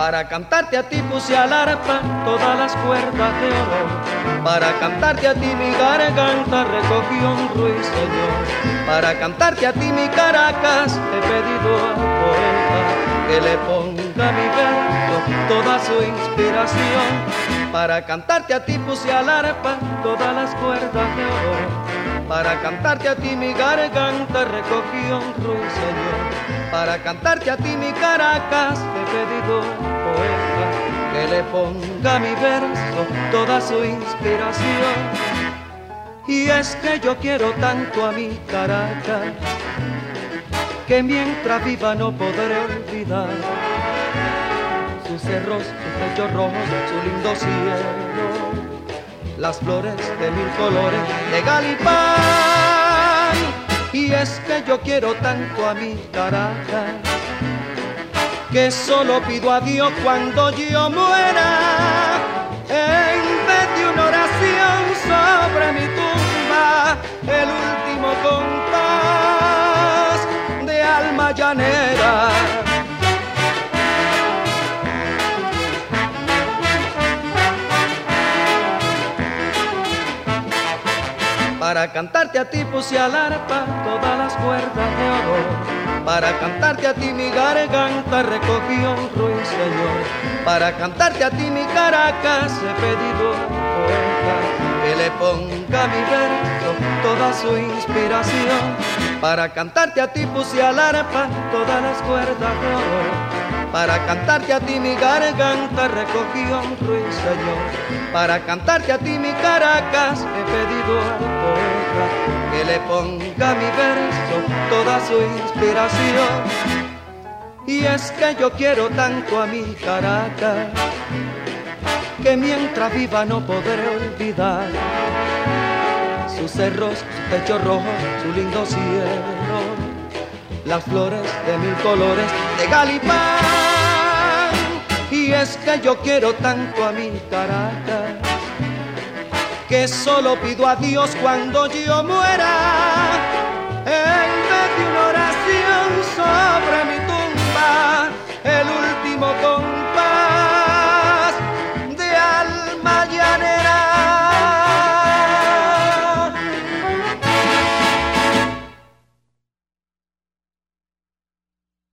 Para cantarte a ti puse al arpa todas las cuerdas de oro. Para cantarte a ti mi garganta recogió un ruiseñor. Para cantarte a ti mi Caracas he pedido al poeta que le ponga a mi verso toda su inspiración. Para cantarte a ti puse al arpa todas las cuerdas de oro. Para cantarte a ti mi garganta recogió un ruiseñor. Para cantarte a ti mi Caracas he pedido al poeta que le ponga a mi verso toda su inspiración. Y es que yo quiero tanto a mi Caracas que mientras viva no podré olvidar sus cerros, sus techos rojos, su lindo cielo, las flores de mil colores de Galipán. Y es que yo quiero tanto a mi Caracas que solo pido a Dios cuando yo muera, en vez de una oración sobre mi tumba, el último compás de alma llanera. Para cantarte a ti puse al arpa todas las cuerdas de oro. Para cantarte a ti mi garganta recogió un ruiseñor. Para cantarte a ti mi Caracas he pedido al poeta que le ponga a mi verso toda su inspiración. Para cantarte a ti puse al arpa todas las cuerdas de oro. Para cantarte a ti mi garganta recogió un ruiseñor. Para cantarte a ti mi Caracas he pedido al poeta que le ponga a mi verso toda su inspiración. Y es que yo quiero tanto a mi Caracas que mientras viva no podré olvidar sus cerros, sus techos rojos, su lindo cielo, las flores de mil colores de Galipán. Y es que yo quiero tanto a mi Caracas que solo pido a Dios cuando yo muera, en vez de una oración sobre mi